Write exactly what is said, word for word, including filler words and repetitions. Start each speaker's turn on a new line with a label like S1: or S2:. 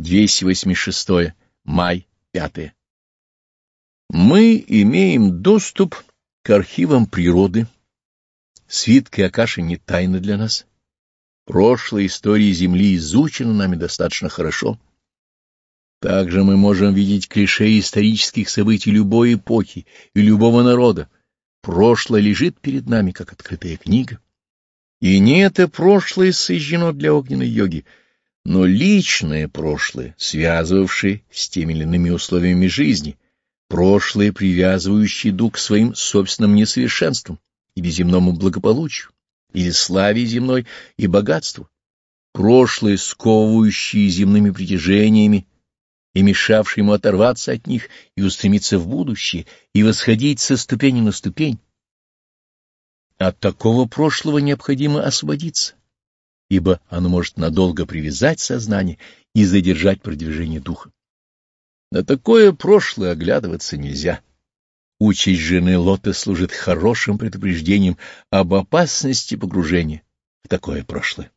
S1: двести восемьдесят шестое. Май, пятое. Мы имеем доступ к архивам природы. Свитки Акаши не тайны для нас. Прошлая история Земли изучена нами достаточно хорошо. Также мы можем видеть клише исторических событий любой эпохи и любого народа. Прошлое лежит перед нами, как открытая книга. И не это прошлое сожжено для огненной йоги, но личное прошлое, связывавшее с теми или иными условиями жизни, прошлое, привязывающее дух к своим собственным несовершенствам или земному благополучию, или славе земной и богатству, прошлое, сковывающее земными притяжениями и мешавшее ему оторваться от них и устремиться в будущее, и восходить со ступени на ступень. От такого прошлого необходимо освободиться, ибо оно может надолго привязать сознание и задержать продвижение духа. На такое прошлое оглядываться нельзя. Участь жены Лота служит хорошим предупреждением об опасности погружения в такое прошлое.